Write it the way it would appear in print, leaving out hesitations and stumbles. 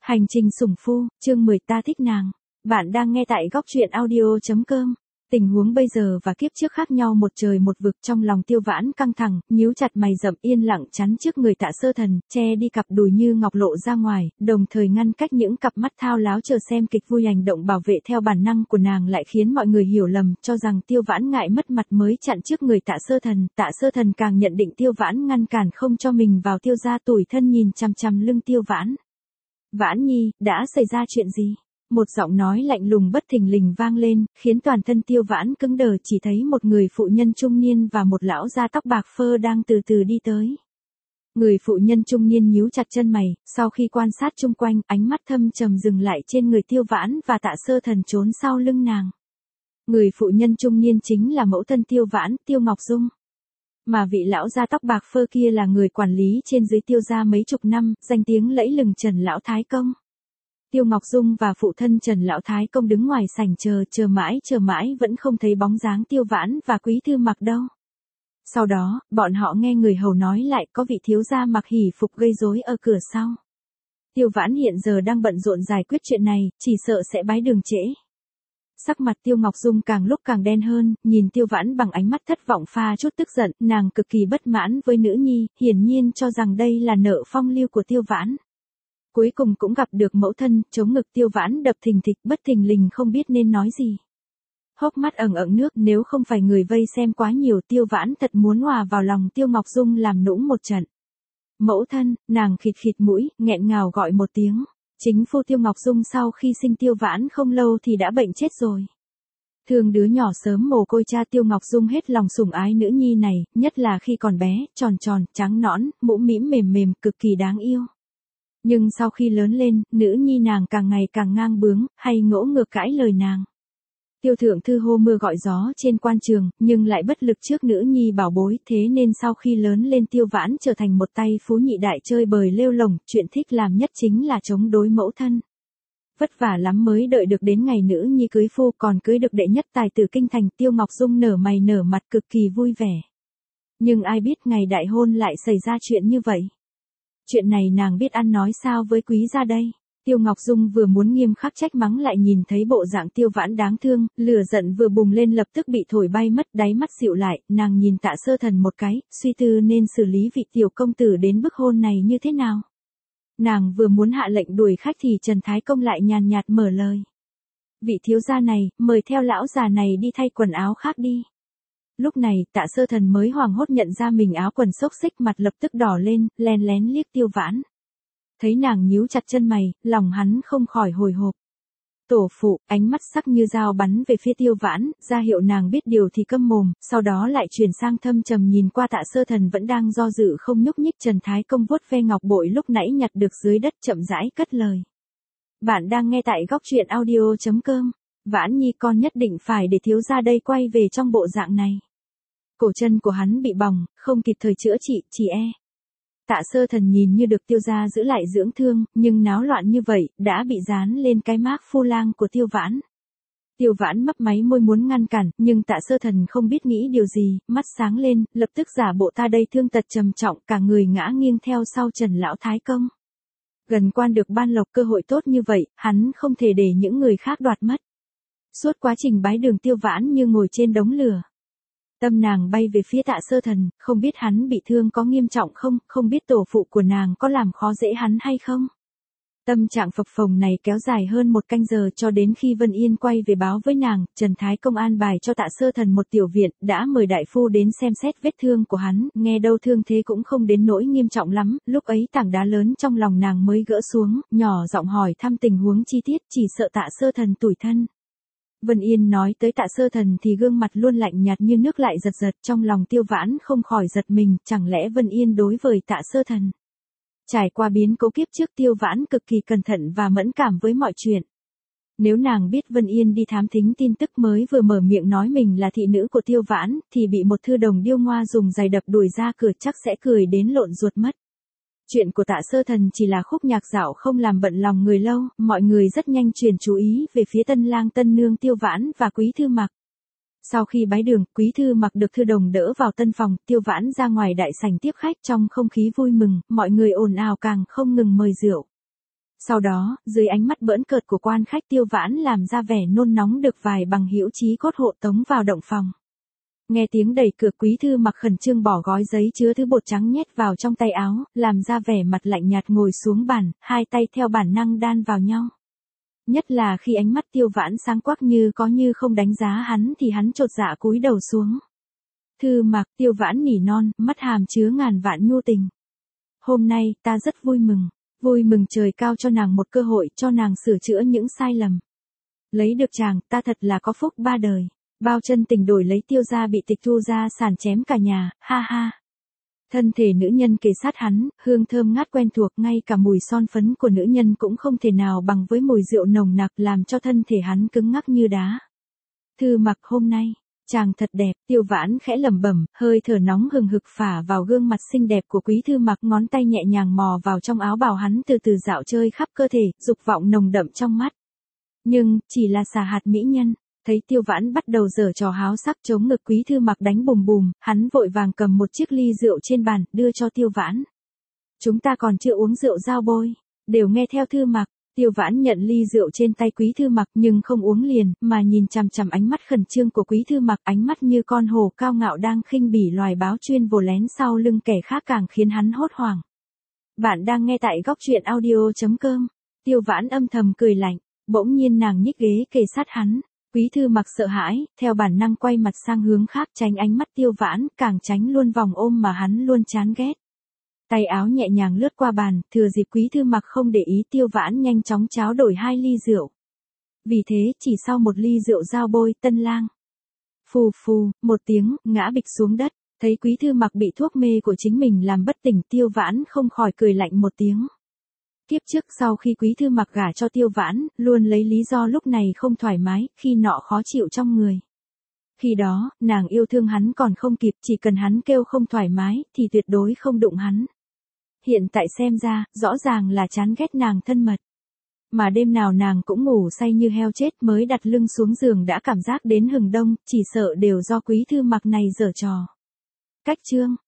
Hành trình sủng phu, chương 10 ta thích nàng. Bạn đang nghe tại góc truyện audio.com. Tình huống bây giờ và kiếp trước khác nhau một trời một vực, trong lòng Tiêu Vãn căng thẳng, nhíu chặt mày rậm yên lặng chắn trước người Tạ Sơ Thần, che đi cặp đùi như ngọc lộ ra ngoài, đồng thời ngăn cách những cặp mắt thao láo chờ xem kịch vui. Hành động bảo vệ theo bản năng của nàng lại khiến mọi người hiểu lầm, cho rằng Tiêu Vãn ngại mất mặt mới chặn trước người Tạ Sơ Thần. Tạ Sơ Thần càng nhận định Tiêu Vãn ngăn cản không cho mình vào. Tiêu gia tủi thân nhìn chằm chằm lưng Tiêu Vãn. Vãn Nhi, đã xảy ra chuyện gì? Một giọng nói lạnh lùng bất thình lình vang lên, khiến toàn thân Tiêu Vãn cứng đờ, chỉ thấy một người phụ nhân trung niên và một lão da tóc bạc phơ đang từ từ đi tới. Người phụ nhân trung niên nhíu chặt chân mày, sau khi quan sát chung quanh, ánh mắt thâm trầm dừng lại trên người Tiêu Vãn và Tạ Sơ Thần trốn sau lưng nàng. Người phụ nhân trung niên chính là mẫu thân Tiêu Vãn, Tiêu Ngọc Dung. Mà vị lão da tóc bạc phơ kia là người quản lý trên dưới Tiêu gia mấy chục năm, danh tiếng lẫy lừng Trần Lão Thái Công. Tiêu Ngọc Dung và phụ thân Trần Lão Thái Công đứng ngoài sảnh chờ mãi vẫn không thấy bóng dáng Tiêu Vãn và Quý Thư Mặc đâu. Sau đó, bọn họ nghe người hầu nói lại có vị thiếu gia mặc hỉ phục gây rối ở cửa sau. Tiêu Vãn hiện giờ đang bận rộn giải quyết chuyện này, chỉ sợ sẽ bái đường trễ. Sắc mặt Tiêu Ngọc Dung càng lúc càng đen hơn, nhìn Tiêu Vãn bằng ánh mắt thất vọng pha chút tức giận, nàng cực kỳ bất mãn với nữ nhi, hiển nhiên cho rằng đây là nợ phong lưu của Tiêu Vãn. Cuối cùng cũng gặp được mẫu thân, chống ngực Tiêu Vãn đập thình thịch, bất thình lình không biết nên nói gì. Hốc mắt ẩn ẩn nước, nếu không phải người vây xem quá nhiều, Tiêu Vãn thật muốn hòa vào lòng Tiêu Ngọc Dung làm nũng một trận. Mẫu thân, nàng khịt khịt mũi, nghẹn ngào gọi một tiếng. Chính phu Tiêu Ngọc Dung sau khi sinh Tiêu Vãn không lâu thì đã bệnh chết rồi. Thương đứa nhỏ sớm mồ côi cha, Tiêu Ngọc Dung hết lòng sủng ái nữ nhi này, nhất là khi còn bé, tròn tròn, trắng nõn, mũm mĩm mềm mềm, cực kỳ đáng yêu. Nhưng sau khi lớn lên, nữ nhi nàng càng ngày càng ngang bướng, hay ngỗ ngược cãi lời nàng. Tiêu thượng thư hô mưa gọi gió trên quan trường, nhưng lại bất lực trước nữ nhi bảo bối, thế nên sau khi lớn lên Tiêu Vãn trở thành một tay phú nhị đại chơi bời lêu lổng, chuyện thích làm nhất chính là chống đối mẫu thân. Vất vả lắm mới đợi được đến ngày nữ nhi cưới phu, còn cưới được đệ nhất tài tử kinh thành. Tiêu Ngọc Dung nở mày nở mặt cực kỳ vui vẻ. Nhưng ai biết ngày đại hôn lại xảy ra chuyện như vậy. Chuyện này nàng biết ăn nói sao với quý gia đây. Tiêu Ngọc Dung vừa muốn nghiêm khắc trách mắng lại nhìn thấy bộ dạng Tiêu Vãn đáng thương, lửa giận vừa bùng lên lập tức bị thổi bay mất, đáy mắt dịu lại, nàng nhìn Tạ Sơ Thần một cái, suy tư nên xử lý vị tiểu công tử đến bức hôn này như thế nào. Nàng vừa muốn hạ lệnh đuổi khách thì Trần Thái Công lại nhàn nhạt mở lời. Vị thiếu gia này, mời theo lão già này đi thay quần áo khác đi. Lúc này, Tạ Sơ Thần mới hoảng hốt nhận ra mình áo quần xốc xích, mặt lập tức đỏ lên, lén lén liếc Tiêu Vãn. Thấy nàng nhíu chặt chân mày, lòng hắn không khỏi hồi hộp. Tổ phụ, ánh mắt sắc như dao bắn về phía Tiêu Vãn, ra hiệu nàng biết điều thì câm mồm, sau đó lại chuyển sang thâm trầm nhìn qua Tạ Sơ Thần vẫn đang do dự không nhúc nhích. Trần Thái Công vuốt ve ngọc bội lúc nãy nhặt được dưới đất, chậm rãi cất lời. Bạn đang nghe tại góc truyện audio.com. Vãn Nhi, con nhất định phải để thiếu gia đây quay về trong bộ dạng này. Cổ chân của hắn bị bỏng, không kịp thời chữa trị, chỉ e. Tạ Sơ Thần nhìn như được Tiêu gia giữ lại dưỡng thương, nhưng náo loạn như vậy, đã bị dán lên cái mác phu lang của Tiêu Vãn. Tiêu Vãn mấp máy môi muốn ngăn cản, nhưng Tạ Sơ Thần không biết nghĩ điều gì, mắt sáng lên, lập tức giả bộ ta đây thương tật trầm trọng, cả người ngã nghiêng theo sau Trần Lão Thái Công. Gần quan được ban lộc, cơ hội tốt như vậy, hắn không thể để những người khác đoạt mất. Suốt quá trình bái đường Tiêu Vãn như ngồi trên đống lửa. Tâm nàng bay về phía Tạ Sơ Thần, không biết hắn bị thương có nghiêm trọng không, không biết tổ phụ của nàng có làm khó dễ hắn hay không. Tâm trạng phập phồng này kéo dài hơn 1 canh giờ, cho đến khi Vân Yên quay về báo với nàng, Trần Thái Công an bài cho Tạ Sơ Thần một tiểu viện, đã mời đại phu đến xem xét vết thương của hắn, nghe đâu thương thế cũng không đến nỗi nghiêm trọng lắm. Lúc ấy tảng đá lớn trong lòng nàng mới gỡ xuống, nhỏ giọng hỏi thăm tình huống chi tiết, chỉ sợ Tạ Sơ Thần tủi thân. Vân Yên nói tới Tạ Sơ Thần thì gương mặt luôn lạnh nhạt như nước lại giật giật, trong lòng Tiêu Vãn không khỏi giật mình, chẳng lẽ Vân Yên đối với Tạ Sơ Thần. Trải qua biến cố kiếp trước, Tiêu Vãn cực kỳ cẩn thận và mẫn cảm với mọi chuyện. Nếu nàng biết Vân Yên đi thám thính tin tức mới vừa mở miệng nói mình là thị nữ của Tiêu Vãn, thì bị một thư đồng điêu ngoa dùng giày đập đuổi ra cửa chắc sẽ cười đến lộn ruột mất. Chuyện của Tạ Sơ Thần chỉ là khúc nhạc dạo không làm bận lòng người lâu, mọi người rất nhanh chuyển chú ý về phía tân lang tân nương Tiêu Vãn và Quý Thư Mặc. Sau khi bái đường, Quý Thư Mặc được thư đồng đỡ vào tân phòng, Tiêu Vãn ra ngoài đại sảnh tiếp khách, trong không khí vui mừng, mọi người ồn ào càng không ngừng mời rượu. Sau đó, dưới ánh mắt bỡn cợt của quan khách Tiêu Vãn làm ra vẻ nôn nóng được vài bằng hữu chí cốt hộ tống vào động phòng. Nghe tiếng đẩy cửa Quý Thư Mặc khẩn trương bỏ gói giấy chứa thứ bột trắng nhét vào trong tay áo, làm ra vẻ mặt lạnh nhạt ngồi xuống bàn, hai tay theo bản năng đan vào nhau. Nhất là khi ánh mắt Tiêu Vãn sáng quắc như có như không đánh giá hắn thì hắn chột dạ cúi đầu xuống. Thư Mặc, Tiêu Vãn nỉ non, mắt hàm chứa ngàn vạn nhu tình. Hôm nay, ta rất vui mừng trời cao cho nàng một cơ hội, cho nàng sửa chữa những sai lầm. Lấy được chàng, ta thật là có phúc ba đời. Bao chân tình đổi lấy Tiêu gia bị tịch thu gia sản chém cả nhà, ha ha. Thân thể nữ nhân kề sát hắn, hương thơm ngát quen thuộc, ngay cả mùi son phấn của nữ nhân cũng không thể nào bằng với mùi rượu nồng nặc làm cho thân thể hắn cứng ngắc như đá. Thư Mặc, hôm nay, chàng thật đẹp, Tiêu Vãn khẽ lẩm bẩm, hơi thở nóng hừng hực phả vào gương mặt xinh đẹp của Quý Thư Mặc, ngón tay nhẹ nhàng mò vào trong áo bào hắn từ từ dạo chơi khắp cơ thể, dục vọng nồng đậm trong mắt. Nhưng, chỉ là xà hạt mỹ nhân. Thấy Tiêu Vãn bắt đầu giở trò háo sắc chống ngực Quý Thư Mặc đánh bùm bùm, hắn vội vàng cầm một chiếc ly rượu trên bàn, đưa cho Tiêu Vãn. Chúng ta còn chưa uống rượu giao bôi, đều nghe theo Thư Mặc. Tiêu Vãn nhận ly rượu trên tay Quý Thư Mặc nhưng không uống liền, mà nhìn chằm chằm ánh mắt khẩn trương của Quý Thư Mặc, ánh mắt như con hổ cao ngạo đang khinh bỉ loài báo chuyên vồ lén sau lưng kẻ khác càng khiến hắn hốt hoảng. Bạn đang nghe tại góc truyện audio.com. Tiêu Vãn âm thầm cười lạnh, bỗng nhiên nàng nhích ghế kề sát hắn. Quý Thư Mặc sợ hãi, theo bản năng quay mặt sang hướng khác tránh ánh mắt Tiêu Vãn, càng tránh luôn vòng ôm mà hắn luôn chán ghét. Tay áo nhẹ nhàng lướt qua bàn, thừa dịp Quý Thư Mặc không để ý Tiêu Vãn nhanh chóng tráo đổi 2 ly rượu. Vì thế, chỉ sau một ly rượu giao bôi, tân lang. Phù phù, một tiếng, ngã bịch xuống đất, thấy Quý Thư Mặc bị thuốc mê của chính mình làm bất tỉnh, Tiêu Vãn không khỏi cười lạnh một tiếng. Kiếp trước sau khi Quý Thư Mặc gả cho Tiêu Vãn, luôn lấy lý do lúc này không thoải mái, khi nọ khó chịu trong người. Khi đó, nàng yêu thương hắn còn không kịp, chỉ cần hắn kêu không thoải mái, thì tuyệt đối không đụng hắn. Hiện tại xem ra, rõ ràng là chán ghét nàng thân mật. Mà đêm nào nàng cũng ngủ say như heo chết, mới đặt lưng xuống giường đã cảm giác đến hừng đông, chỉ sợ đều do Quý Thư Mặc này giở trò. Cách chương